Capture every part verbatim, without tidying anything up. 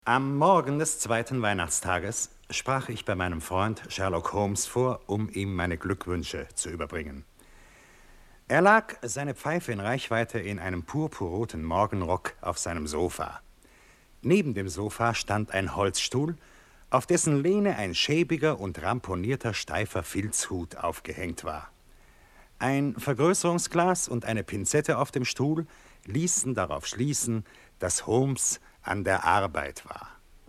Am Morgen des zweiten Weihnachtstages sprach ich bei meinem Freund Sherlock Holmes vor, um ihm meine Glückwünsche zu überbringen. Er lag, seine Pfeife in Reichweite, in einem purpurroten Morgenrock auf seinem Sofa. Neben dem Sofa stand ein Holzstuhl, auf dessen Lehne ein schäbiger und ramponierter steifer Filzhut aufgehängt war. Ein Vergrößerungsglas und eine Pinzette auf dem Stuhl ließen darauf schließen, dass Holmes an der Arbeit war.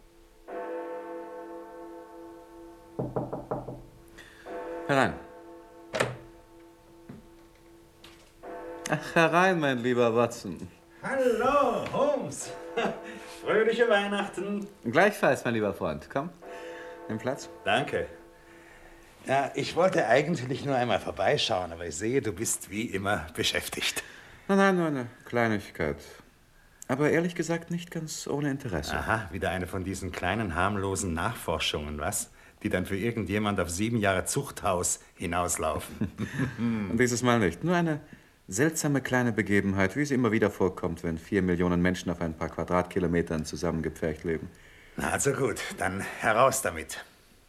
Herein. Ach, herein, mein lieber Watson. Hallo, Holmes. Fröhliche Weihnachten. Gleichfalls, mein lieber Freund. Komm, nimm Platz. Danke. Ja, ich wollte eigentlich nur einmal vorbeischauen, aber ich sehe, du bist wie immer beschäftigt. Nein, nein, nur eine Kleinigkeit. Aber ehrlich gesagt nicht ganz ohne Interesse. Aha, wieder eine von diesen kleinen, harmlosen Nachforschungen, was? Die dann für irgendjemand auf sieben Jahre Zuchthaus hinauslaufen. Und dieses Mal nicht. Nur eine seltsame kleine Begebenheit, wie sie immer wieder vorkommt, wenn vier Millionen Menschen auf ein paar Quadratkilometern zusammengepfercht leben. Na, also gut, dann heraus damit.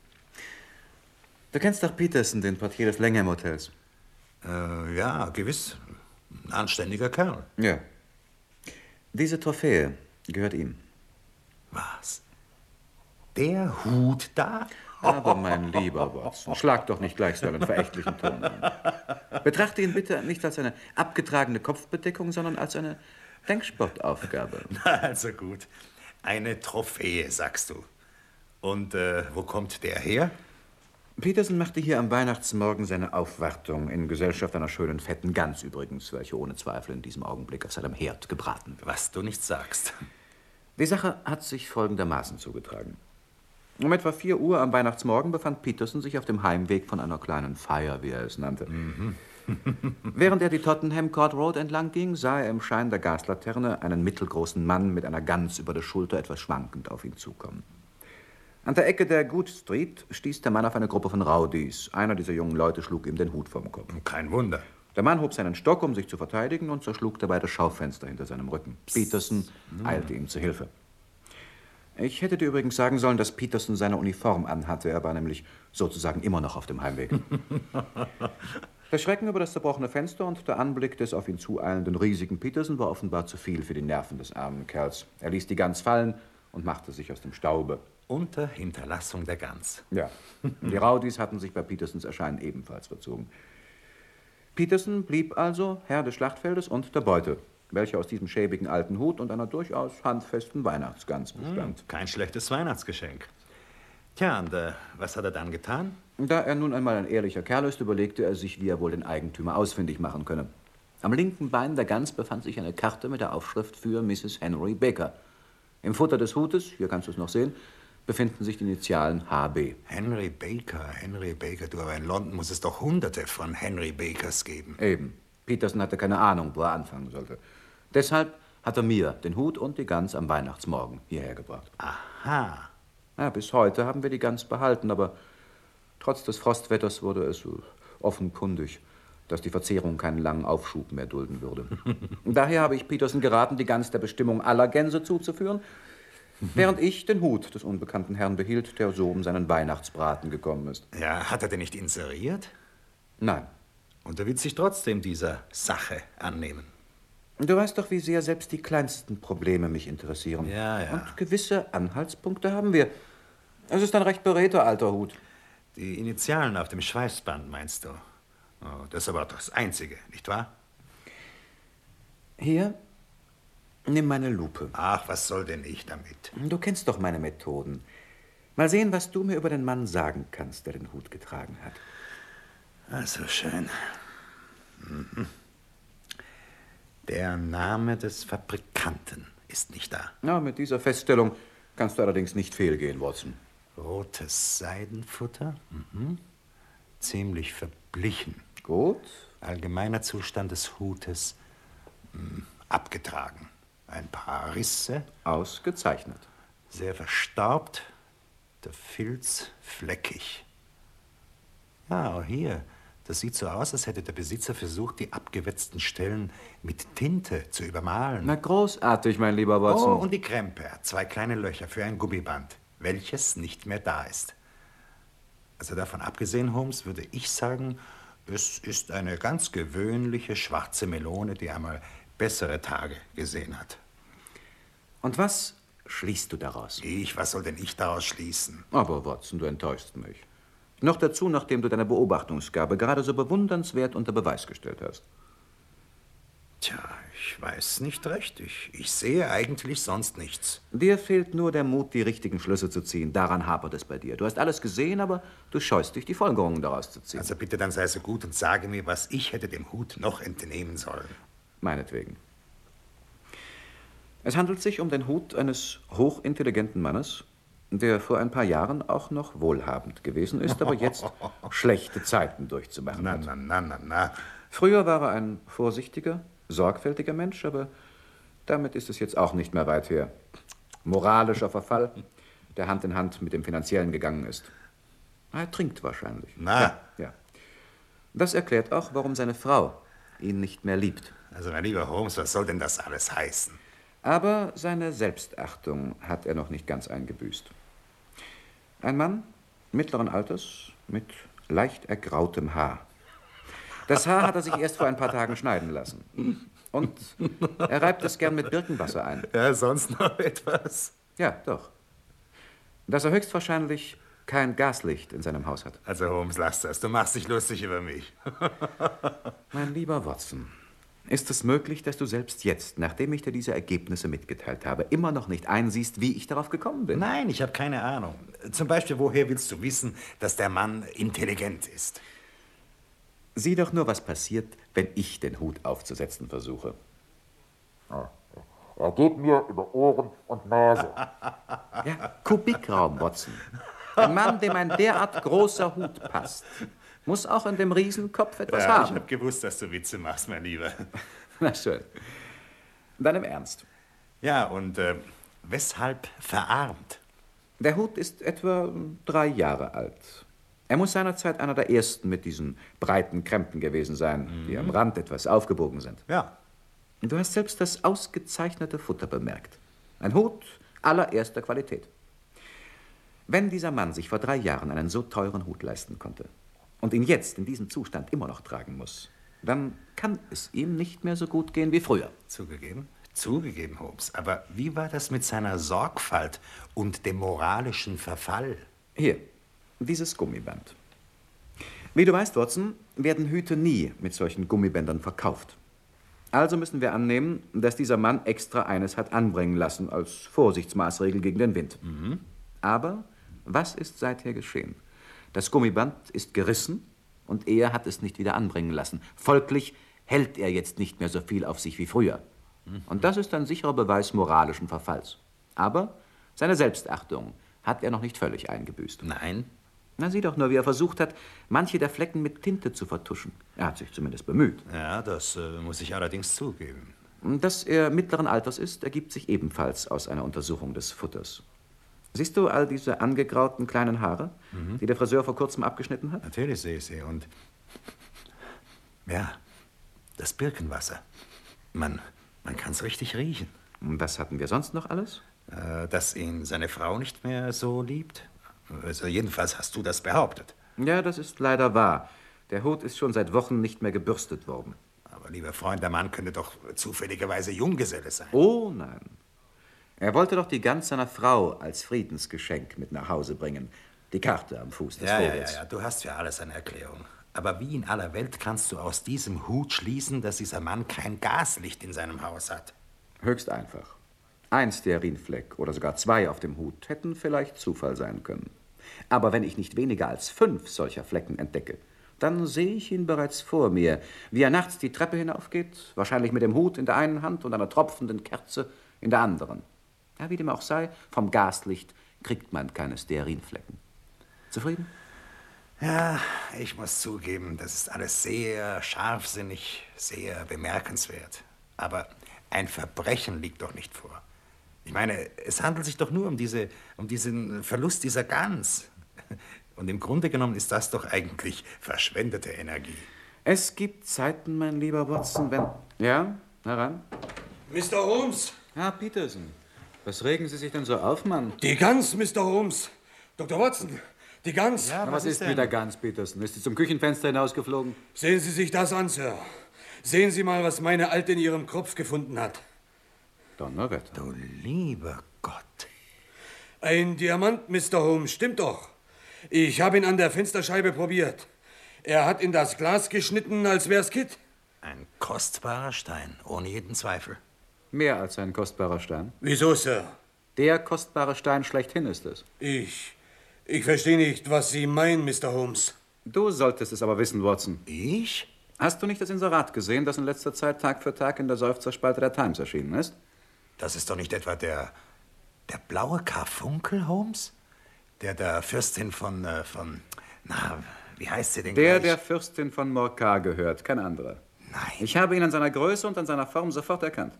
Du kennst doch Peterson, den Portier des Langham Hotels. Äh, ja, gewiss. Ein anständiger Kerl. Ja. Diese Trophäe gehört ihm. Was? Der Hut da? Aber mein lieber Watson, schlag doch nicht gleich so einen verächtlichen Ton an. Betrachte ihn bitte nicht als eine abgetragene Kopfbedeckung, sondern als eine Denksportaufgabe. Na, also gut. Eine Trophäe, sagst du. Und äh, wo kommt der her? Peterson machte hier am Weihnachtsmorgen seine Aufwartung in Gesellschaft einer schönen fetten Gans übrigens, welche ohne Zweifel in diesem Augenblick auf seinem Herd gebraten wird. Was du nicht sagst. Die Sache hat sich folgendermaßen zugetragen. Um etwa vier Uhr am Weihnachtsmorgen befand Peterson sich auf dem Heimweg von einer kleinen Feier, wie er es nannte. Mhm. Während er die Tottenham Court Road entlang ging, sah er im Schein der Gaslaterne einen mittelgroßen Mann mit einer Gans über der Schulter etwas schwankend auf ihn zukommen. An der Ecke der Good Street stieß der Mann auf eine Gruppe von Rowdies. Einer dieser jungen Leute schlug ihm den Hut vom Kopf. Kein Wunder. Der Mann hob seinen Stock, um sich zu verteidigen, und zerschlug dabei das Schaufenster hinter seinem Rücken. Peterson eilte ihm zu Hilfe. Ich hätte dir übrigens sagen sollen, dass Peterson seine Uniform anhatte. Er war nämlich sozusagen immer noch auf dem Heimweg. Der Schrecken über das zerbrochene Fenster und der Anblick des auf ihn zueilenden riesigen Peterson war offenbar zu viel für die Nerven des armen Kerls. Er ließ die Gans fallen und machte sich aus dem Staube. Unter Hinterlassung der Gans. Ja, die Rowdies hatten sich bei Petersons Erscheinen ebenfalls verzogen. Peterson blieb also Herr des Schlachtfeldes und der Beute, welche aus diesem schäbigen alten Hut und einer durchaus handfesten Weihnachtsgans bestand. Hm, kein schlechtes Weihnachtsgeschenk. Tja, und äh, was hat er dann getan? Da er nun einmal ein ehrlicher Kerl ist, überlegte er sich, wie er wohl den Eigentümer ausfindig machen könne. Am linken Bein der Gans befand sich eine Karte mit der Aufschrift für Misses Henry Baker. Im Futter des Hutes, hier kannst du es noch sehen, befinden sich die Initialen H B. Henry Baker, Henry Baker. Du, aber in London muss es doch hunderte von Henry Bakers geben. Eben. Peterson hatte keine Ahnung, wo er anfangen sollte. Deshalb hat er mir den Hut und die Gans am Weihnachtsmorgen hierher gebracht. Aha. Ja, bis heute haben wir die Gans behalten, aber trotz des Frostwetters wurde es offenkundig, dass die Verzehrung keinen langen Aufschub mehr dulden würde. Daher habe ich Peterson geraten, die Gans der Bestimmung aller Gänse zuzuführen, während ich den Hut des unbekannten Herrn behielt, der so um seinen Weihnachtsbraten gekommen ist. Ja, hat er den nicht inseriert? Nein. Und er wird sich trotzdem dieser Sache annehmen. Du weißt doch, wie sehr selbst die kleinsten Probleme mich interessieren. Ja, ja. Und gewisse Anhaltspunkte haben wir. Es ist ein recht beredter alter Hut. Die Initialen auf dem Schweißband, meinst du? Oh, das ist aber das Einzige, nicht wahr? Hier, nimm meine Lupe. Ach, was soll denn ich damit? Du kennst doch meine Methoden. Mal sehen, was du mir über den Mann sagen kannst, der den Hut getragen hat. Also schön. Mhm. Der Name des Fabrikanten ist nicht da. Na, mit dieser Feststellung kannst du allerdings nicht fehlgehen, Watson. Rotes Seidenfutter. Mhm. Ziemlich verblichen. Gut. Allgemeiner Zustand des Hutes mh, abgetragen. Ein paar Risse. Ausgezeichnet. Sehr verstaubt. Der Filz fleckig. Ja, hier. Das sieht so aus, als hätte der Besitzer versucht, die abgewetzten Stellen mit Tinte zu übermalen. Na, großartig, mein lieber Watson. Oh, und die Krempe hat zwei kleine Löcher für ein Gummiband, welches nicht mehr da ist. Also davon abgesehen, Holmes, würde ich sagen, es ist eine ganz gewöhnliche schwarze Melone, die einmal bessere Tage gesehen hat. Und was schließt du daraus? Ich, was soll denn ich daraus schließen? Aber Watson, du enttäuschst mich. Noch dazu, nachdem du deine Beobachtungsgabe gerade so bewundernswert unter Beweis gestellt hast. Tja, ich weiß nicht recht. Ich, ich sehe eigentlich sonst nichts. Dir fehlt nur der Mut, die richtigen Schlüsse zu ziehen. Daran hapert es bei dir. Du hast alles gesehen, aber du scheust dich, die Folgerungen daraus zu ziehen. Also bitte, dann sei so gut und sage mir, was ich hätte dem Hut noch entnehmen sollen. Meinetwegen. Es handelt sich um den Hut eines hochintelligenten Mannes, der vor ein paar Jahren auch noch wohlhabend gewesen ist, aber jetzt schlechte Zeiten durchzumachen na, hat. Na, na, na, na. Früher war er ein vorsichtiger, sorgfältiger Mensch, aber damit ist es jetzt auch nicht mehr weit her. Moralischer Verfall, der Hand in Hand mit dem Finanziellen gegangen ist. Er trinkt wahrscheinlich. Na. Ja, ja. Das erklärt auch, warum seine Frau ihn nicht mehr liebt. Also, mein lieber Holmes, was soll denn das alles heißen? Aber seine Selbstachtung hat er noch nicht ganz eingebüßt. Ein Mann mittleren Alters mit leicht ergrautem Haar. Das Haar hat er sich erst vor ein paar Tagen schneiden lassen. Und er reibt es gern mit Birkenwasser ein. Ja, sonst noch etwas? Ja, doch. Dass er höchstwahrscheinlich kein Gaslicht in seinem Haus hat. Also, Holmes, lass das. Du machst dich lustig über mich. Mein lieber Watson, ist es möglich, dass du selbst jetzt, nachdem ich dir diese Ergebnisse mitgeteilt habe, immer noch nicht einsiehst, wie ich darauf gekommen bin? Nein, ich habe keine Ahnung. Zum Beispiel, woher willst du wissen, dass der Mann intelligent ist? Sieh doch nur, was passiert, wenn ich den Hut aufzusetzen versuche. Er geht mir über Ohren und Nase. Ja, Kubikraum, Watson. Ein Mann, dem ein derart großer Hut passt, muss auch in dem Riesenkopf etwas Ja, haben. ich habe gewusst, dass du Witze machst, mein Lieber. Na schön. Dann im Ernst. Ja, und äh, weshalb verarmt? Der Hut ist etwa drei Jahre alt. Er muss seinerzeit einer der ersten mit diesen breiten Krempen gewesen sein, mhm. die am Rand etwas aufgebogen sind. Ja. Du hast selbst das ausgezeichnete Futter bemerkt. Ein Hut allererster Qualität. Wenn dieser Mann sich vor drei Jahren einen so teuren Hut leisten konnte und ihn jetzt in diesem Zustand immer noch tragen muss, dann kann es ihm nicht mehr so gut gehen wie früher. Zugegeben? Zugegeben, Holmes. Aber wie war das mit seiner Sorgfalt und dem moralischen Verfall? Hier, dieses Gummiband. Wie du weißt, Watson, werden Hüte nie mit solchen Gummibändern verkauft. Also müssen wir annehmen, dass dieser Mann extra eines hat anbringen lassen als Vorsichtsmaßregel gegen den Wind. Mhm. Aber was ist seither geschehen? Das Gummiband ist gerissen und er hat es nicht wieder anbringen lassen. Folglich hält er jetzt nicht mehr so viel auf sich wie früher. Mhm. Und das ist ein sicherer Beweis moralischen Verfalls. Aber seine Selbstachtung hat er noch nicht völlig eingebüßt. Nein. Na, sieh doch nur, wie er versucht hat, manche der Flecken mit Tinte zu vertuschen. Er hat sich zumindest bemüht. Ja, das äh, muss ich allerdings zugeben. Dass er mittleren Alters ist, ergibt sich ebenfalls aus einer Untersuchung des Futters. Siehst du all diese angegrauten kleinen Haare, mhm. die der Friseur vor kurzem abgeschnitten hat? Natürlich sehe ich sie. Und ja, das Birkenwasser. Man, man kann es richtig riechen. Und was hatten wir sonst noch alles? Äh, dass ihn seine Frau nicht mehr so liebt. Also jedenfalls hast du das behauptet. Ja, das ist leider wahr. Der Hut ist schon seit Wochen nicht mehr gebürstet worden. Aber lieber Freund, der Mann könnte doch zufälligerweise Junggeselle sein. Oh nein. Er wollte doch die Gans seiner Frau als Friedensgeschenk mit nach Hause bringen. Die Karte am Fuß des ja, Vogels. Ja, ja, ja, du hast für alles eine Erklärung. Aber wie in aller Welt kannst du aus diesem Hut schließen, dass dieser Mann kein Gaslicht in seinem Haus hat? Höchst einfach. Ein Stearinfleck oder sogar zwei auf dem Hut hätten vielleicht Zufall sein können. Aber wenn ich nicht weniger als fünf solcher Flecken entdecke, dann sehe ich ihn bereits vor mir, wie er nachts die Treppe hinaufgeht, wahrscheinlich mit dem Hut in der einen Hand und einer tropfenden Kerze in der anderen. Ja, wie dem auch sei, vom Gaslicht kriegt man keine Stearinflecken. Zufrieden? Ja, ich muss zugeben, das ist alles sehr scharfsinnig, sehr bemerkenswert. Aber ein Verbrechen liegt doch nicht vor. Ich meine, es handelt sich doch nur um, diese, um diesen Verlust dieser Gans. Und im Grunde genommen ist das doch eigentlich verschwendete Energie. Es gibt Zeiten, mein lieber Watson, wenn... Ja, heran. Mister Holmes! Herr Peterson, was regen Sie sich denn so auf, Mann? Die Gans, Mister Holmes! Doktor Watson, die Gans! Ja, was, was ist, ist mit der Gans, Peterson? Ist sie zum Küchenfenster hinausgeflogen? Sehen Sie sich das an, Sir. Sehen Sie mal, was meine Alte in ihrem Kropf gefunden hat. Donnerwetter. Du lieber Gott. Ein Diamant, Mister Holmes, stimmt doch. Ich habe ihn an der Fensterscheibe probiert. Er hat in das Glas geschnitten, als wär's Kitt. Ein kostbarer Stein, ohne jeden Zweifel. Mehr als ein kostbarer Stein. Wieso, Sir? Der kostbare Stein schlechthin ist es. Ich... Ich verstehe nicht, was Sie meinen, Mister Holmes. Du solltest es aber wissen, Watson. Ich? Hast du nicht das Inserat gesehen, das in letzter Zeit Tag für Tag in der Seufzerspalte der Times erschienen ist? Das ist doch nicht etwa der... der blaue Karfunkel, Holmes? Der der Fürstin von... Äh, von... Na, wie heißt sie denn Der gleich? der Fürstin von Morcar gehört, kein anderer. Nein. Ich habe ihn an seiner Größe und an seiner Form sofort erkannt.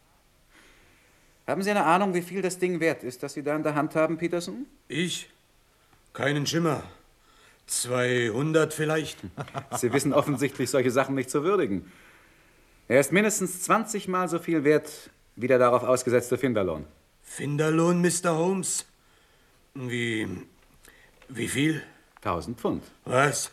Haben Sie eine Ahnung, wie viel das Ding wert ist, das Sie da in der Hand haben, Peterson? Ich? Keinen Schimmer. zweihundert vielleicht. Sie wissen offensichtlich solche Sachen nicht zu würdigen. Er ist mindestens zwanzig Mal so viel wert wie der darauf ausgesetzte Finderlohn. Finderlohn, Mister Holmes? Wie... wie viel? Tausend Pfund. Was?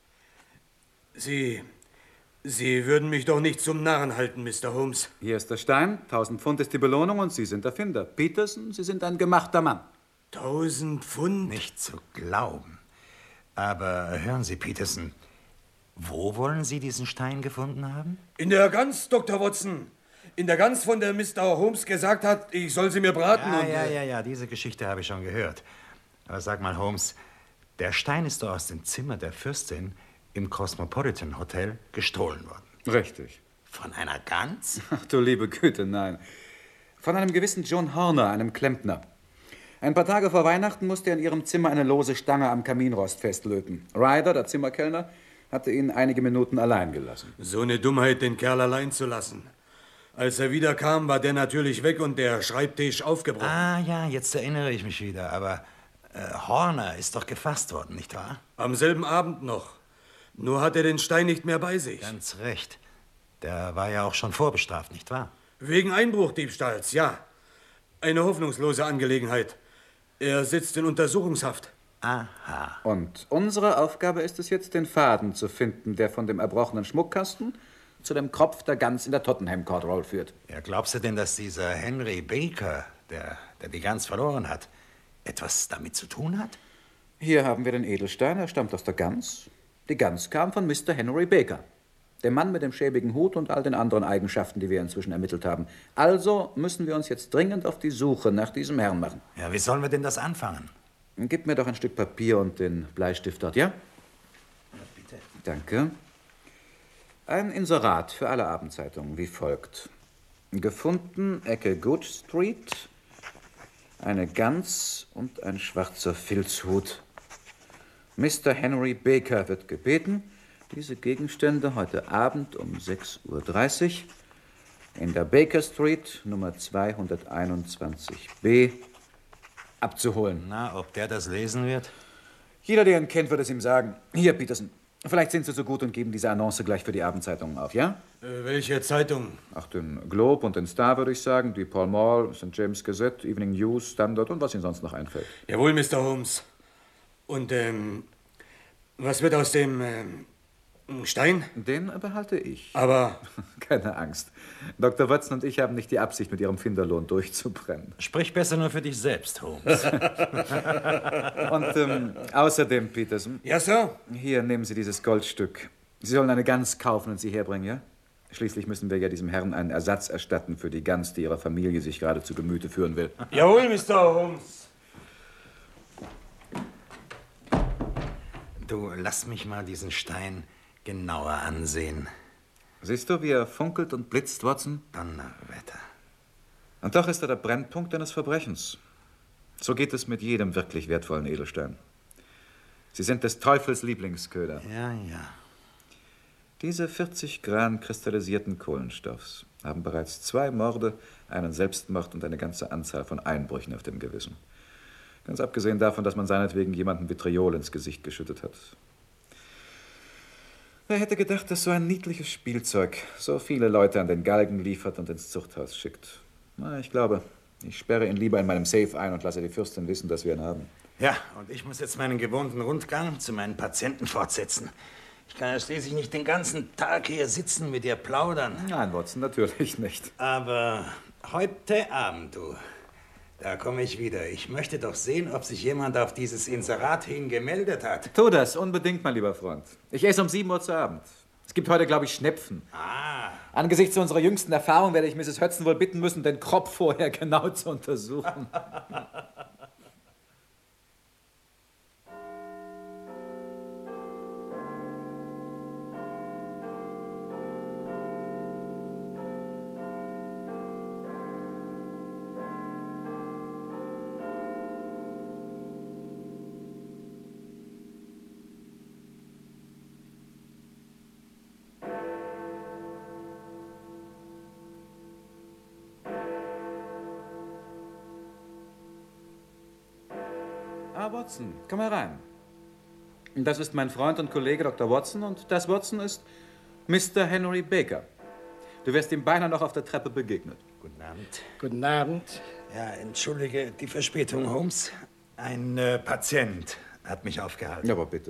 Sie... Sie würden mich doch nicht zum Narren halten, Mister Holmes. Hier ist der Stein, tausend Pfund ist die Belohnung und Sie sind der Finder. Peterson, Sie sind ein gemachter Mann. Tausend Pfund? Nicht zu glauben. Aber hören Sie, Peterson, wo wollen Sie diesen Stein gefunden haben? In der Gans, Doktor Watson. In der Gans, von der Mister Holmes gesagt hat, ich soll sie mir braten. Ja, und, ja, äh, ja, ja, diese Geschichte habe ich schon gehört. Aber sag mal, Holmes, der Stein ist doch aus dem Zimmer der Fürstin im Cosmopolitan Hotel gestohlen worden. Richtig. Von einer Gans? Ach du liebe Güte, nein. Von einem gewissen John Horner, einem Klempner. Ein paar Tage vor Weihnachten musste er in ihrem Zimmer eine lose Stange am Kaminrost festlöten. Ryder, der Zimmerkellner, hatte ihn einige Minuten allein gelassen. So eine Dummheit, den Kerl allein zu lassen. Als er wiederkam, war der natürlich weg und der Schreibtisch aufgebrochen. Ah ja, jetzt erinnere ich mich wieder. Aber äh, Horner ist doch gefasst worden, nicht wahr? Am selben Abend noch. Nur hat er den Stein nicht mehr bei sich. Ganz recht. Der war ja auch schon vorbestraft, nicht wahr? Wegen Einbruchdiebstahls, ja. Eine hoffnungslose Angelegenheit. Er sitzt in Untersuchungshaft. Aha. Und unsere Aufgabe ist es jetzt, den Faden zu finden, der von dem erbrochenen Schmuckkasten zu dem Kropf der Gans in der Tottenham Court Road führt. Ja, glaubst du denn, dass dieser Henry Baker, der, der die Gans verloren hat, etwas damit zu tun hat? Hier haben wir den Edelstein, er stammt aus der Gans. Die Gans kam von Mister Henry Baker, dem Mann mit dem schäbigen Hut und all den anderen Eigenschaften, die wir inzwischen ermittelt haben. Also müssen wir uns jetzt dringend auf die Suche nach diesem Herrn machen. Ja, wie sollen wir denn das anfangen? Gib mir doch ein Stück Papier und den Bleistift dort, ja? Ja, bitte. Danke. Ein Inserat für alle Abendzeitungen, wie folgt. Gefunden, Ecke Good Street, eine Gans und ein schwarzer Filzhut. Mister Henry Baker wird gebeten, diese Gegenstände heute Abend um sechs Uhr dreißig in der Baker Street, Nummer zweihunderteinundzwanzig b, abzuholen. Na, ob der das lesen wird? Jeder, der ihn kennt, wird es ihm sagen. Hier, Peterson, vielleicht sind Sie so gut und geben diese Annonce gleich für die Abendzeitungen auf, ja? Äh, welche Zeitung? Ach, den Globe und den Star, würde ich sagen, die Pall Mall, Sankt James Gazette, Evening News, Standard und was Ihnen sonst noch einfällt. Jawohl, Mister Holmes. Und, ähm, was wird aus dem, ähm, Stein? Den behalte ich. Aber... Keine Angst. Doktor Watson und ich haben nicht die Absicht, mit Ihrem Finderlohn durchzubrennen. Sprich besser nur für dich selbst, Holmes. Und ähm, außerdem, Peterson. Ja, Sir? Hier, nehmen Sie dieses Goldstück. Sie sollen eine Gans kaufen und sie herbringen, ja? Schließlich müssen wir ja diesem Herrn einen Ersatz erstatten für die Gans, die Ihrer Familie sich gerade zu Gemüte führen will. Jawohl, Mister Holmes. Du, lass mich mal diesen Stein genauer ansehen. Siehst du, wie er funkelt und blitzt, Watson? Donnerwetter. Und doch ist er der Brennpunkt eines Verbrechens. So geht es mit jedem wirklich wertvollen Edelstein. Sie sind des Teufels Lieblingsköder. Ja, ja. Diese vierzig Gramm kristallisierten Kohlenstoffs haben bereits zwei Morde, einen Selbstmord und eine ganze Anzahl von Einbrüchen auf dem Gewissen. Ganz abgesehen davon, dass man seinetwegen jemandem Vitriol ins Gesicht geschüttet hat. Wer hätte gedacht, dass so ein niedliches Spielzeug so viele Leute an den Galgen liefert und ins Zuchthaus schickt? Na, ich glaube, ich sperre ihn lieber in meinem Safe ein und lasse die Fürstin wissen, dass wir ihn haben. Ja, und ich muss jetzt meinen gewohnten Rundgang zu meinen Patienten fortsetzen. Ich kann ja schließlich nicht den ganzen Tag hier sitzen, mit dir plaudern. Nein, Watson, natürlich nicht. Aber heute Abend, du, da komme ich wieder. Ich möchte doch sehen, ob sich jemand auf dieses Inserat hin gemeldet hat. Tu das, unbedingt, mein lieber Freund. Ich esse um sieben Uhr zu Abend. Es gibt heute, glaube ich, Schnepfen. Ah. Angesichts unserer jüngsten Erfahrung werde ich Misses Hudson wohl bitten müssen, den Kropf vorher genau zu untersuchen. Ah, Watson, komm herein. Das ist mein Freund und Kollege Doktor Watson und das, Watson, ist Mister Henry Baker. Du wirst ihm beinahe noch auf der Treppe begegnet. Guten Abend. Guten Abend. Ja, entschuldige die Verspätung, Holmes. Ein äh, Patient hat mich aufgehalten. Ja, aber bitte.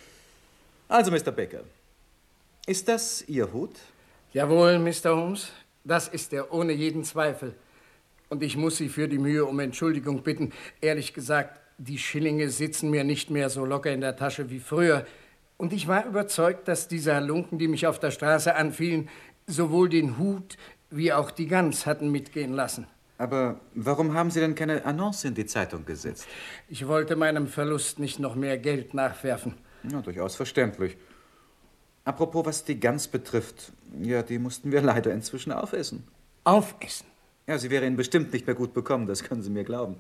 Also, Mister Baker, ist das Ihr Hut? Jawohl, Mister Holmes, das ist er ohne jeden Zweifel. Und ich muss Sie für die Mühe um Entschuldigung bitten. Ehrlich gesagt, die Schillinge sitzen mir nicht mehr so locker in der Tasche wie früher. Und ich war überzeugt, dass diese Halunken, die mich auf der Straße anfielen, sowohl den Hut wie auch die Gans hatten mitgehen lassen. Aber warum haben Sie denn keine Annonce in die Zeitung gesetzt? Ich wollte meinem Verlust nicht noch mehr Geld nachwerfen. Ja, durchaus verständlich. Apropos, was die Gans betrifft, ja, die mussten wir leider inzwischen aufessen. Aufessen? Ja, sie wäre Ihnen bestimmt nicht mehr gut bekommen, das können Sie mir glauben.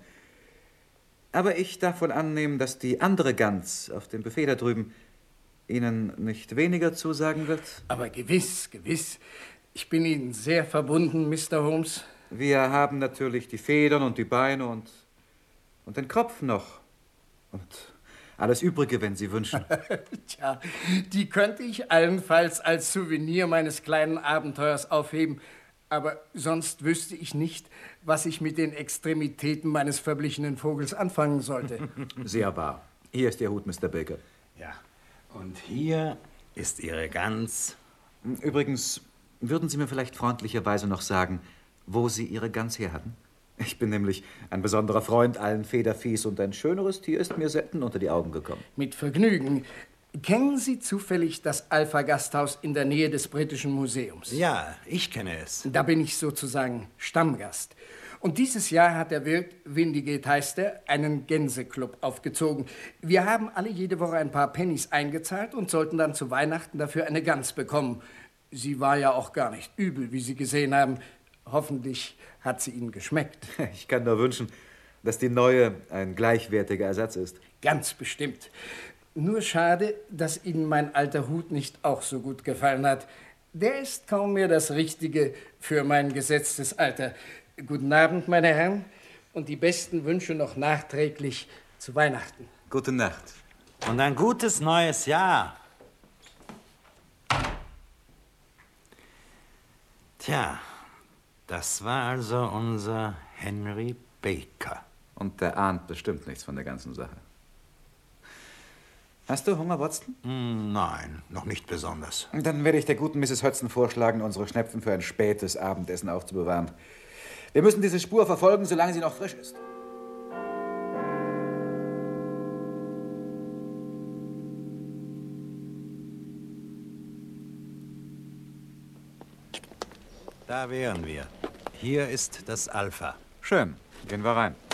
Aber ich darf wohl annehmen, dass die andere Gans auf dem Buffet da drüben Ihnen nicht weniger zusagen wird? Aber gewiss, gewiss. Ich bin Ihnen sehr verbunden, Mister Holmes. Wir haben natürlich die Federn und die Beine und, und den Kopf noch. Und alles Übrige, wenn Sie wünschen. Tja, die könnte ich allenfalls als Souvenir meines kleinen Abenteuers aufheben. Aber sonst wüsste ich nicht, was ich mit den Extremitäten meines verblichenen Vogels anfangen sollte. Sehr wahr. Hier ist Ihr Hut, Mister Baker. Ja, und hier ist Ihre Gans. Übrigens, würden Sie mir vielleicht freundlicherweise noch sagen, wo Sie Ihre Gans her hatten? Ich bin nämlich ein besonderer Freund allen Federviehs und ein schöneres Tier ist mir selten unter die Augen gekommen. Mit Vergnügen. Kennen Sie zufällig das Alpha-Gasthaus in der Nähe des Britischen Museums? Ja, ich kenne es. Da bin ich sozusagen Stammgast. Und dieses Jahr hat der Wirt, Windigate heißt er, einen Gänseklub aufgezogen. Wir haben alle jede Woche ein paar Pennies eingezahlt und sollten dann zu Weihnachten dafür eine Gans bekommen. Sie war ja auch gar nicht übel, wie Sie gesehen haben. Hoffentlich hat sie Ihnen geschmeckt. Ich kann nur wünschen, dass die neue ein gleichwertiger Ersatz ist. Ganz bestimmt. Nur schade, dass Ihnen mein alter Hut nicht auch so gut gefallen hat. Der ist kaum mehr das Richtige für mein gesetztes Alter. Guten Abend, meine Herren, und die besten Wünsche noch nachträglich zu Weihnachten. Gute Nacht. Und ein gutes neues Jahr. Tja, das war also unser Henry Baker. Und der ahnt bestimmt nichts von der ganzen Sache. Hast du Hunger, Watson? Mm, nein, noch nicht besonders. Dann werde ich der guten Misses Hudson vorschlagen, unsere Schnepfen für ein spätes Abendessen aufzubewahren. Wir müssen diese Spur verfolgen, solange sie noch frisch ist. Da wären wir. Hier ist das Alpha. Schön. Gehen wir rein.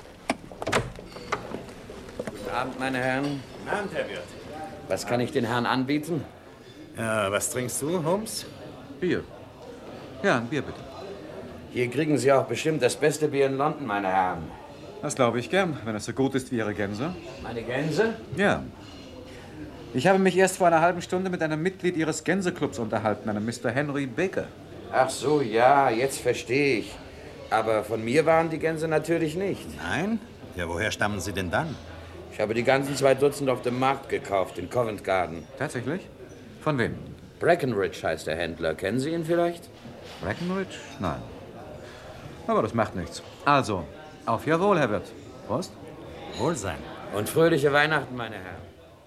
Guten Abend, meine Herren. Guten Abend, Herr Wirt. Was kann ich den Herrn anbieten? Ja, was trinkst du, Holmes? Bier. Ja, ein Bier bitte. Hier kriegen Sie auch bestimmt das beste Bier in London, meine Herren. Das glaube ich gern, wenn es so gut ist wie Ihre Gänse. Meine Gänse? Ja. Ich habe mich erst vor einer halben Stunde mit einem Mitglied Ihres Gänseclubs unterhalten, einem Mister Henry Baker. Ach so, ja, jetzt verstehe ich. Aber von mir waren die Gänse natürlich nicht. Nein, Ja, woher stammen Sie denn dann? Ich habe die ganzen zwei Dutzend auf dem Markt gekauft, in Covent Garden. Tatsächlich? Von wem? Breckenridge heißt der Händler. Kennen Sie ihn vielleicht? Breckenridge? Nein. Aber das macht nichts. Also, auf Ihr Wohl, Herr Wirt. Prost. Wohlsein. Und fröhliche Weihnachten, meine Herren.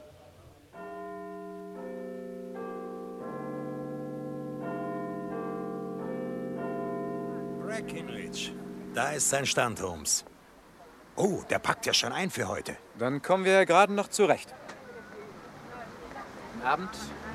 Breckenridge. Da ist sein Stand, Holmes. Oh, der packt ja schon ein für heute. Dann kommen wir gerade noch zurecht. Guten Abend.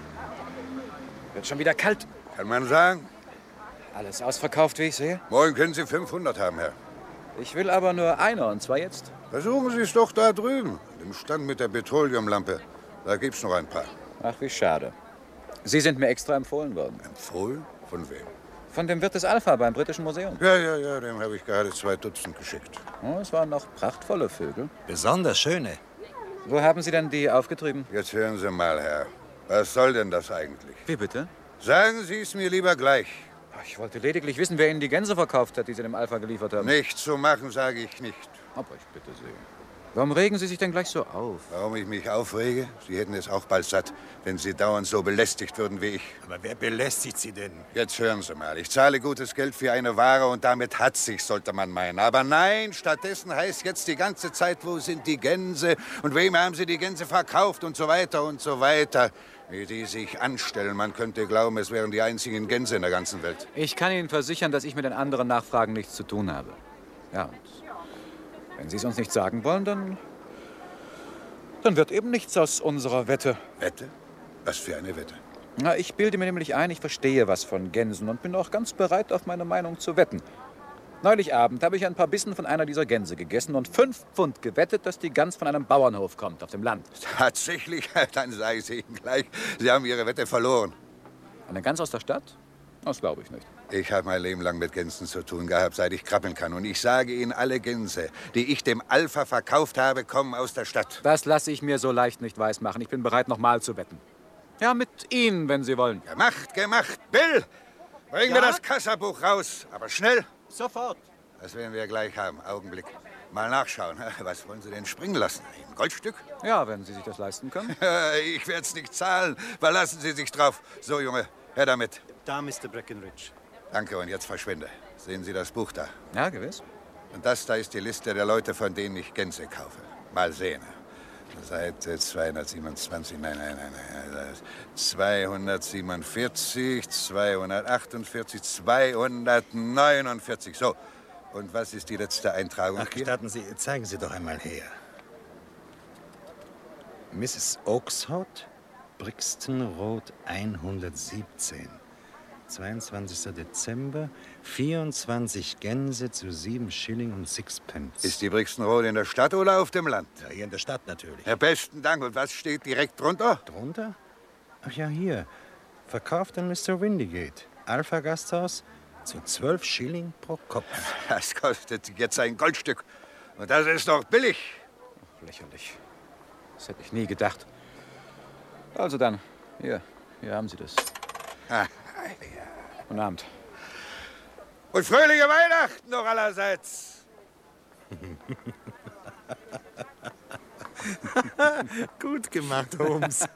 Wird schon wieder kalt. Kann man sagen? Alles ausverkauft, wie ich sehe. Morgen können Sie fünfhundert haben, Herr. Ich will aber nur eine, und zwar jetzt. Versuchen Sie es doch da drüben, an dem Stand mit der Petroleumlampe. Da gibt's noch ein paar. Ach, wie schade. Sie sind mir extra empfohlen worden. Empfohlen? Von wem? Von dem Wirt des Alpha beim Britischen Museum. Ja, ja, ja, dem habe ich gerade zwei Dutzend geschickt. Oh, es waren noch prachtvolle Vögel. Besonders schöne. Wo haben Sie denn die aufgetrieben? Jetzt hören Sie mal, Herr. Was soll denn das eigentlich? Wie bitte? Sagen Sie es mir lieber gleich. Ich wollte lediglich wissen, wer Ihnen die Gänse verkauft hat, die Sie dem Alpha geliefert haben. Nichts zu machen, sage ich nicht. Aber ich bitte Sie. Warum regen Sie sich denn gleich so auf? Warum ich mich aufrege? Sie hätten es auch bald satt, wenn Sie dauernd so belästigt würden wie ich. Aber wer belästigt Sie denn? Jetzt hören Sie mal. Ich zahle gutes Geld für eine Ware und damit hat sich, sollte man meinen. Aber nein, stattdessen heißt jetzt die ganze Zeit, wo sind die Gänse und wem haben Sie die Gänse verkauft und so weiter und so weiter. Wie die sich anstellen. Man könnte glauben, es wären die einzigen Gänse in der ganzen Welt. Ich kann Ihnen versichern, dass ich mit den anderen Nachfragen nichts zu tun habe. Ja, und wenn Sie es uns nicht sagen wollen, dann, dann wird eben nichts aus unserer Wette. Wette? Was für eine Wette? Na, ich bilde mir nämlich ein, ich verstehe was von Gänsen und bin auch ganz bereit, auf meine Meinung zu wetten. Neulich Abend habe ich ein paar Bissen von einer dieser Gänse gegessen und fünf Pfund gewettet, dass die Gans von einem Bauernhof kommt, auf dem Land. Tatsächlich? Dann sage ich Ihnen gleich, Sie haben Ihre Wette verloren. Eine Gans aus der Stadt? Das glaube ich nicht. Ich habe mein Leben lang mit Gänsen zu tun gehabt, seit ich krabbeln kann. Und ich sage Ihnen, alle Gänse, die ich dem Alpha verkauft habe, kommen aus der Stadt. Das lasse ich mir so leicht nicht weismachen. Ich bin bereit, nochmal zu wetten. Ja, mit Ihnen, wenn Sie wollen. Gemacht, gemacht. Bill, bring mir das Kassabuch raus. Aber schnell. Sofort. Das werden wir gleich haben. Augenblick. Mal nachschauen. Was wollen Sie denn springen lassen? Ein Goldstück? Ja, wenn Sie sich das leisten können. Ich werde es nicht zahlen. Verlassen Sie sich drauf. So, Junge, her damit. Da, Mister Breckenridge. Danke, und jetzt verschwinde. Sehen Sie das Buch da? Ja, gewiss. Und das da ist die Liste der Leute, von denen ich Gänse kaufe. Mal sehen. Seite zweihundertsiebenundzwanzig, nein, nein, nein, nein. zweihundertsiebenundvierzig, zweihundertachtundvierzig, zweihundertneunundvierzig. So. Und was ist die letzte Eintragung Ach, hier? gestatten Sie, zeigen Sie doch einmal her. Misses Oakshott, Brixton Road hundertsiebzehn. zweiundzwanzigster Dezember, vierundzwanzig Gänse zu sieben Schilling und Sixpence. Ist die Brixton Road in der Stadt oder auf dem Land? Ja, hier in der Stadt natürlich. Ja, besten Dank. Und was steht direkt drunter? Drunter? Ach ja, hier. Verkauft an Mister Windigate. Alpha Gasthaus zu zwölf Schilling pro Kopf. Das kostet jetzt ein Goldstück. Und das ist doch billig. Lächerlich. Das hätte ich nie gedacht. Also dann, hier, hier haben Sie das. Ah. Guten Abend. Und fröhliche Weihnachten noch allerseits. Gut gemacht, Holmes.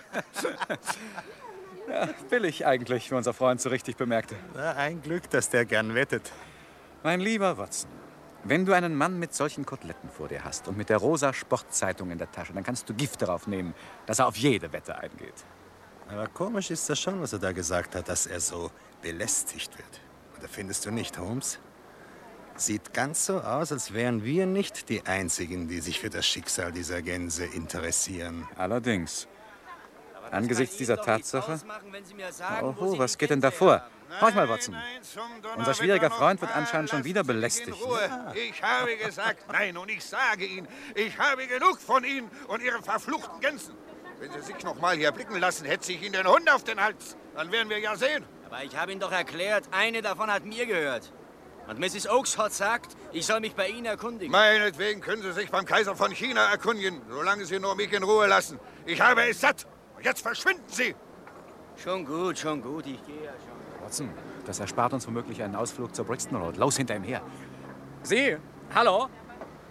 Ja, billig eigentlich, wie unser Freund so richtig bemerkte. Na, ein Glück, dass der gern wettet. Mein lieber Watson, wenn du einen Mann mit solchen Koteletten vor dir hast und mit der rosa Sportzeitung in der Tasche, dann kannst du Gift darauf nehmen, dass er auf jede Wette eingeht. Aber komisch ist das schon, was er da gesagt hat, dass er so belästigt wird. Oder findest du nicht, Holmes? Sieht ganz so aus, als wären wir nicht die Einzigen, die sich für das Schicksal dieser Gänse interessieren. Allerdings. Angesichts dieser Tatsache... Oho, was geht denn da vor? Horch mal, Watson. Unser schwieriger Freund wird anscheinend schon wieder belästigt. Ja. Ich habe gesagt, nein, und ich sage Ihnen, ich habe genug von Ihnen und Ihren verfluchten Gänsen. Wenn Sie sich noch mal hier blicken lassen, hetze ich Ihnen den Hund auf den Hals. Dann werden wir ja sehen. Aber ich habe Ihnen doch erklärt, eine davon hat mir gehört. Und Misses Oakshott sagt, ich soll mich bei Ihnen erkundigen. Meinetwegen können Sie sich beim Kaiser von China erkundigen, solange Sie nur mich in Ruhe lassen. Ich habe es satt. Und jetzt verschwinden Sie. Schon gut, schon gut, ich gehe ja schon. Watson, das erspart uns womöglich einen Ausflug zur Brixton Road. Los hinter ihm her. Sie, hallo?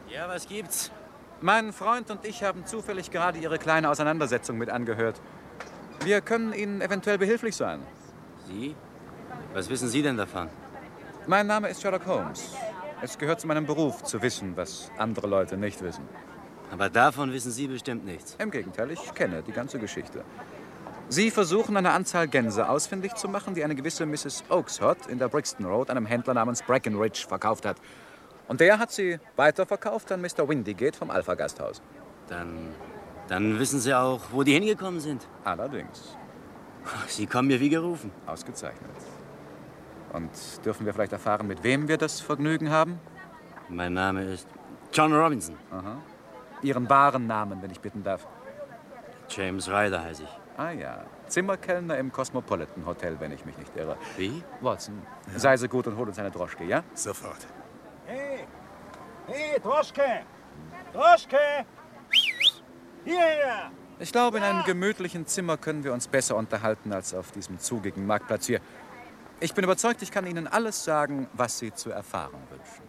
Ja, was gibt's? Mein Freund und ich haben zufällig gerade Ihre kleine Auseinandersetzung mit angehört. Wir können Ihnen eventuell behilflich sein. Sie? Was wissen Sie denn davon? Mein Name ist Sherlock Holmes. Es gehört zu meinem Beruf, zu wissen, was andere Leute nicht wissen. Aber davon wissen Sie bestimmt nichts. Im Gegenteil, ich kenne die ganze Geschichte. Sie versuchen, eine Anzahl Gänse ausfindig zu machen, die eine gewisse Misses Oakshott in der Brixton Road einem Händler namens Breckenridge verkauft hat. Und der hat sie weiterverkauft an Mister Windigate vom Alpha-Gasthaus. Dann, dann wissen Sie auch, wo die hingekommen sind. Allerdings. Sie kommen mir wie gerufen. Ausgezeichnet. Und dürfen wir vielleicht erfahren, mit wem wir das Vergnügen haben? Mein Name ist John Robinson. Aha. Ihren wahren Namen, wenn ich bitten darf. James Ryder heiße ich. Ah ja, Zimmerkellner im Cosmopolitan Hotel, wenn ich mich nicht irre. Wie? Watson, ja. Sei so gut und hol uns eine Droschke, ja? Sofort. Hey, hey, Droschke! Droschke! Hierher! Ich glaube, in einem gemütlichen Zimmer können wir uns besser unterhalten als auf diesem zugigen Marktplatz hier. Ich bin überzeugt, ich kann Ihnen alles sagen, was Sie zu erfahren wünschen.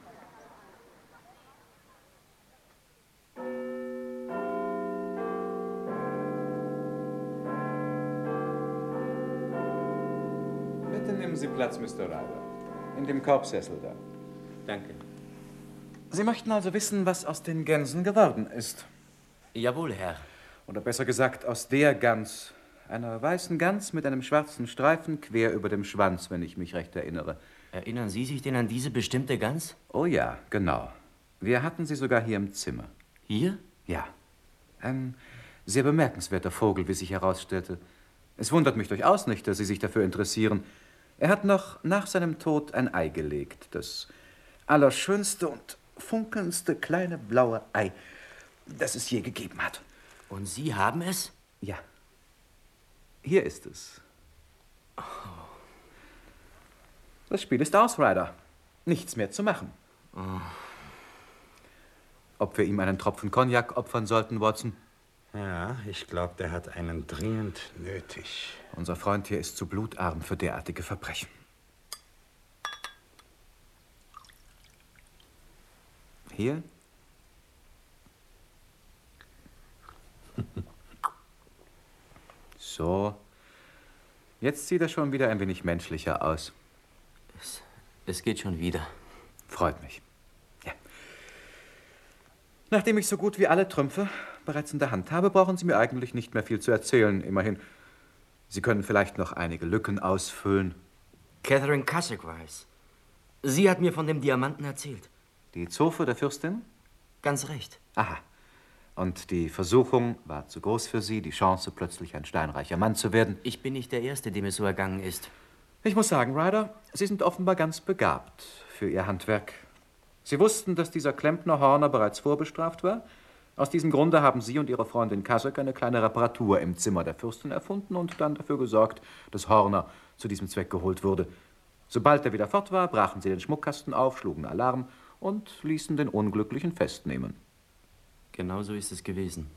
Bitte nehmen Sie Platz, Mister Ryder. In dem Korbsessel da. Danke. Sie möchten also wissen, was aus den Gänsen geworden ist? Jawohl, Herr. Oder besser gesagt, aus der Gans. Einer weißen Gans mit einem schwarzen Streifen quer über dem Schwanz, wenn ich mich recht erinnere. Erinnern Sie sich denn an diese bestimmte Gans? Oh ja, genau. Wir hatten sie sogar hier im Zimmer. Hier? Ja. Ein sehr bemerkenswerter Vogel, wie sich herausstellte. Es wundert mich durchaus nicht, dass Sie sich dafür interessieren. Er hat noch nach seinem Tod ein Ei gelegt. Das allerschönste und funkelndste kleine blaue Ei, das es je gegeben hat. Und Sie haben es? Ja. Hier ist es. Oh. Das Spiel ist aus, Ryder. Nichts mehr zu machen. Oh. Ob wir ihm einen Tropfen Cognac opfern sollten, Watson? Ja, ich glaube, der hat einen dringend nötig. Unser Freund hier ist zu blutarm für derartige Verbrechen. Hier? So. Jetzt sieht er schon wieder ein wenig menschlicher aus. Es, es geht schon wieder. Freut mich. Ja. Nachdem ich so gut wie alle Trümpfe bereits in der Hand habe, brauchen Sie mir eigentlich nicht mehr viel zu erzählen. Immerhin, Sie können vielleicht noch einige Lücken ausfüllen. Catherine Cussack war es. Sie hat mir von dem Diamanten erzählt. Die Zofe der Fürstin? Ganz recht. Aha. Und die Versuchung war zu groß für Sie, die Chance, plötzlich ein steinreicher Mann zu werden? Ich bin nicht der Erste, dem es so ergangen ist. Ich muss sagen, Ryder, Sie sind offenbar ganz begabt für Ihr Handwerk. Sie wussten, dass dieser Klempner Horner bereits vorbestraft war. Aus diesem Grunde haben Sie und Ihre Freundin Cussack eine kleine Reparatur im Zimmer der Fürstin erfunden und dann dafür gesorgt, dass Horner zu diesem Zweck geholt wurde. Sobald er wieder fort war, brachen Sie den Schmuckkasten auf, schlugen Alarm und ließen den Unglücklichen festnehmen. Genau so ist es gewesen.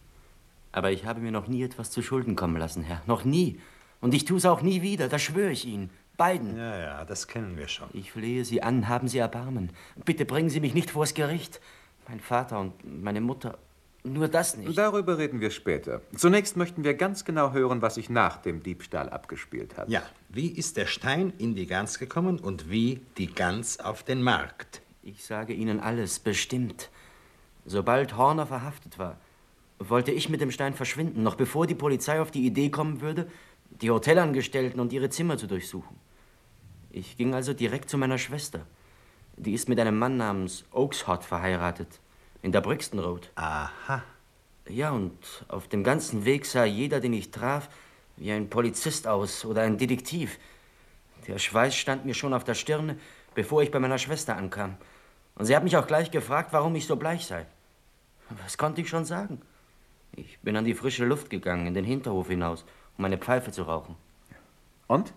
Aber ich habe mir noch nie etwas zu Schulden kommen lassen, Herr. Noch nie. Und ich tue es auch nie wieder, das schwöre ich Ihnen. Beiden. Ja, ja, das kennen wir schon. Ich flehe Sie an, haben Sie Erbarmen. Bitte bringen Sie mich nicht vors Gericht. Mein Vater und meine Mutter, nur das nicht. Darüber reden wir später. Zunächst möchten wir ganz genau hören, was sich nach dem Diebstahl abgespielt hat. Ja, wie ist der Stein in die Gans gekommen und wie die Gans auf den Markt? Ich sage Ihnen alles, bestimmt. Sobald Horner verhaftet war, wollte ich mit dem Stein verschwinden, noch bevor die Polizei auf die Idee kommen würde, die Hotelangestellten und ihre Zimmer zu durchsuchen. Ich ging also direkt zu meiner Schwester. Die ist mit einem Mann namens Oakshott verheiratet, in der Brixton Road. Aha. Ja, und auf dem ganzen Weg sah jeder, den ich traf, wie ein Polizist aus oder ein Detektiv. Der Schweiß stand mir schon auf der Stirn, bevor ich bei meiner Schwester ankam. Und sie hat mich auch gleich gefragt, warum ich so bleich sei. Was konnte ich schon sagen? Ich bin an die frische Luft gegangen, in den Hinterhof hinaus, um eine Pfeife zu rauchen. Und?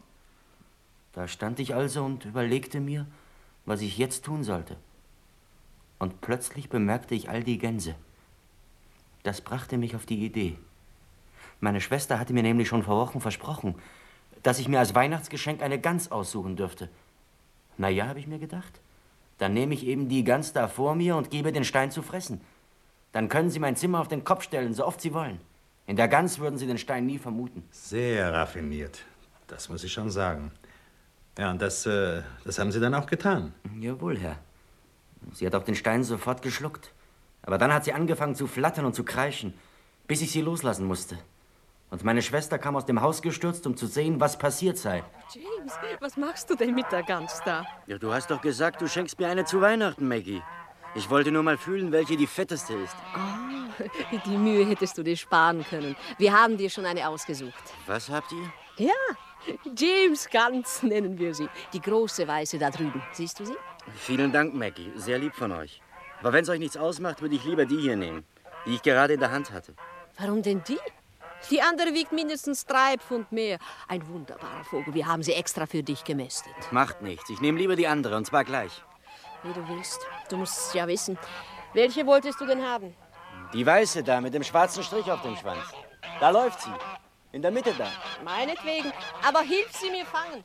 Da stand ich also und überlegte mir, was ich jetzt tun sollte. Und plötzlich bemerkte ich all die Gänse. Das brachte mich auf die Idee. Meine Schwester hatte mir nämlich schon vor Wochen versprochen, dass ich mir als Weihnachtsgeschenk eine Gans aussuchen dürfte. Na ja, habe ich mir gedacht. Dann nehme ich eben die Gans da vor mir und gebe den Stein zu fressen. Dann können Sie mein Zimmer auf den Kopf stellen, so oft Sie wollen. In der Gans würden Sie den Stein nie vermuten. Sehr raffiniert, das muss ich schon sagen. Ja, und das, äh, das haben Sie dann auch getan? Jawohl, Herr. Sie hat auch den Stein sofort geschluckt. Aber dann hat sie angefangen zu flattern und zu kreischen, bis ich sie loslassen musste. Und meine Schwester kam aus dem Haus gestürzt, um zu sehen, was passiert sei. James, was machst du denn mit der Gans da? Ja, du hast doch gesagt, du schenkst mir eine zu Weihnachten, Maggie. Ich wollte nur mal fühlen, welche die fetteste ist. Oh, die Mühe hättest du dir sparen können. Wir haben dir schon eine ausgesucht. Was habt ihr? Ja, James Gans nennen wir sie. Die große Weiße da drüben. Siehst du sie? Vielen Dank, Maggie. Sehr lieb von euch. Aber wenn es euch nichts ausmacht, würde ich lieber die hier nehmen, die ich gerade in der Hand hatte. Warum denn die? Die andere wiegt mindestens drei Pfund mehr. Ein wunderbarer Vogel. Wir haben sie extra für dich gemästet. Macht nichts. Ich nehme lieber die andere, und zwar gleich. Wie du willst. Du musst es ja wissen. Welche wolltest du denn haben? Die weiße da mit dem schwarzen Strich auf dem Schwanz. Da läuft sie. In der Mitte da. Meinetwegen. Aber hilf sie mir fangen.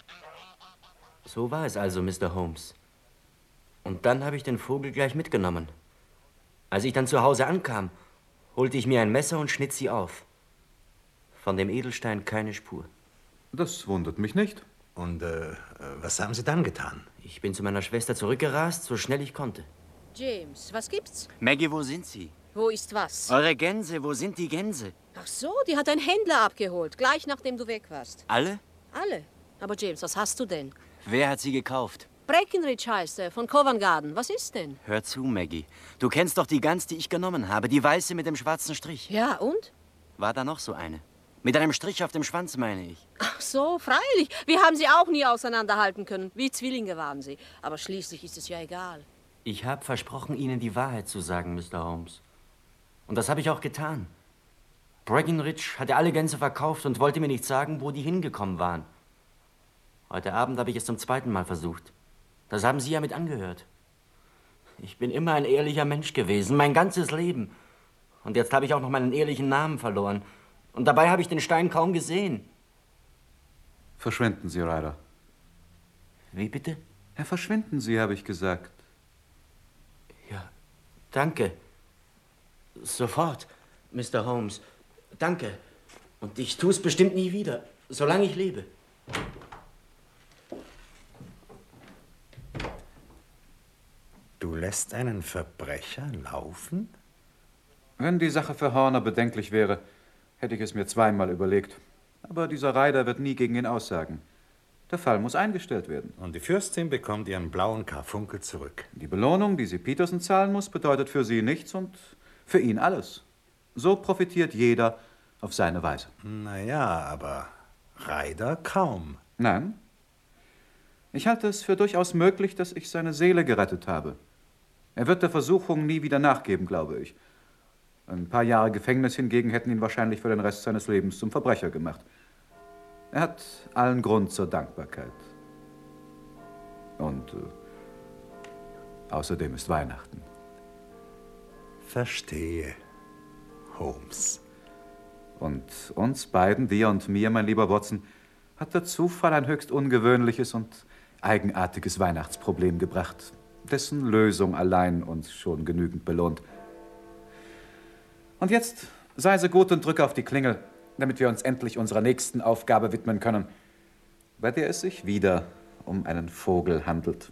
So war es also, Mister Holmes. Und dann habe ich den Vogel gleich mitgenommen. Als ich dann zu Hause ankam, holte ich mir ein Messer und schnitt sie auf. Von dem Edelstein keine Spur. Das wundert mich nicht. Und äh, was haben Sie dann getan? Ich bin zu meiner Schwester zurückgerast, so schnell ich konnte. James, was gibt's? Maggie, wo sind Sie? Wo ist was? Eure Gänse, wo sind die Gänse? Ach so, die hat ein Händler abgeholt, gleich nachdem du weg warst. Alle? Alle. Aber James, was hast du denn? Wer hat sie gekauft? Breckenridge heißt er, von Covent Garden. Was ist denn? Hör zu, Maggie. Du kennst doch die Gans, die ich genommen habe, die weiße mit dem schwarzen Strich. Ja, und? War da noch so eine? Mit einem Strich auf dem Schwanz, meine ich. Ach so, freilich. Wir haben sie auch nie auseinanderhalten können. Wie Zwillinge waren sie. Aber schließlich ist es ja egal. Ich habe versprochen, Ihnen die Wahrheit zu sagen, Mister Holmes. Und das habe ich auch getan. Breckenridge hatte alle Gänse verkauft und wollte mir nicht sagen, wo die hingekommen waren. Heute Abend habe ich es zum zweiten Mal versucht. Das haben Sie ja mit angehört. Ich bin immer ein ehrlicher Mensch gewesen, mein ganzes Leben. Und jetzt habe ich auch noch meinen ehrlichen Namen verloren. Und dabei habe ich den Stein kaum gesehen. Verschwinden Sie, Ryder. Wie bitte? Ja, verschwinden Sie, habe ich gesagt. Ja, danke. Sofort, Mister Holmes. Danke. Und ich tue es bestimmt nie wieder, solange ich lebe. Du lässt einen Verbrecher laufen? Wenn die Sache für Horner bedenklich wäre, hätte ich es mir zweimal überlegt. Aber dieser Ryder wird nie gegen ihn aussagen. Der Fall muss eingestellt werden. Und die Fürstin bekommt ihren blauen Karfunkel zurück. Die Belohnung, die sie Peterson zahlen muss, bedeutet für sie nichts und für ihn alles. So profitiert jeder auf seine Weise. Na ja, aber Ryder kaum. Nein. Ich halte es für durchaus möglich, dass ich seine Seele gerettet habe. Er wird der Versuchung nie wieder nachgeben, glaube ich. Ein paar Jahre Gefängnis hingegen hätten ihn wahrscheinlich für den Rest seines Lebens zum Verbrecher gemacht. Er hat allen Grund zur Dankbarkeit. Und äh, außerdem ist Weihnachten. Verstehe, Holmes. Und uns beiden, dir und mir, mein lieber Watson, hat der Zufall ein höchst ungewöhnliches und eigenartiges Weihnachtsproblem gebracht, dessen Lösung allein uns schon genügend belohnt. Und jetzt sei so gut und drücke auf die Klingel, damit wir uns endlich unserer nächsten Aufgabe widmen können, bei der es sich wieder um einen Vogel handelt.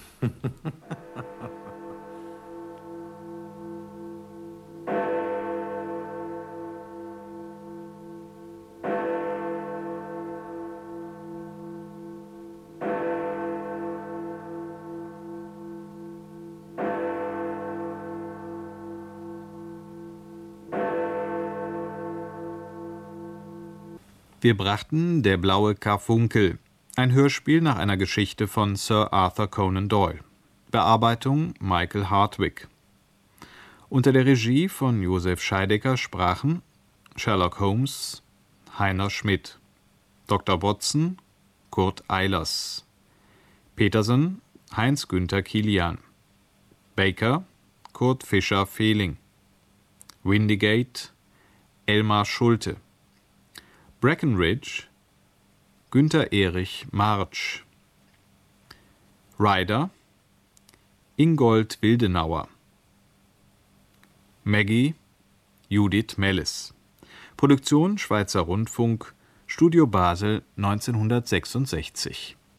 Wir brachten Der blaue Karfunkel, ein Hörspiel nach einer Geschichte von Sir Arthur Conan Doyle. Bearbeitung Michael Hardwick. Unter der Regie von Josef Scheidecker sprachen Sherlock Holmes, Heiner Schmidt, Doktor Watson, Kurt Eilers, Peterson, Heinz-Günther Kilian, Baker, Kurt Fischer-Fehling, Windigate, Elmar Schulte, Breckenridge, Günther Erich Martsch, Ryder, Ingold Wildenauer. Maggie Judith Mellis. Produktion Schweizer Rundfunk, Studio Basel neunzehnhundertsechsundsechzig.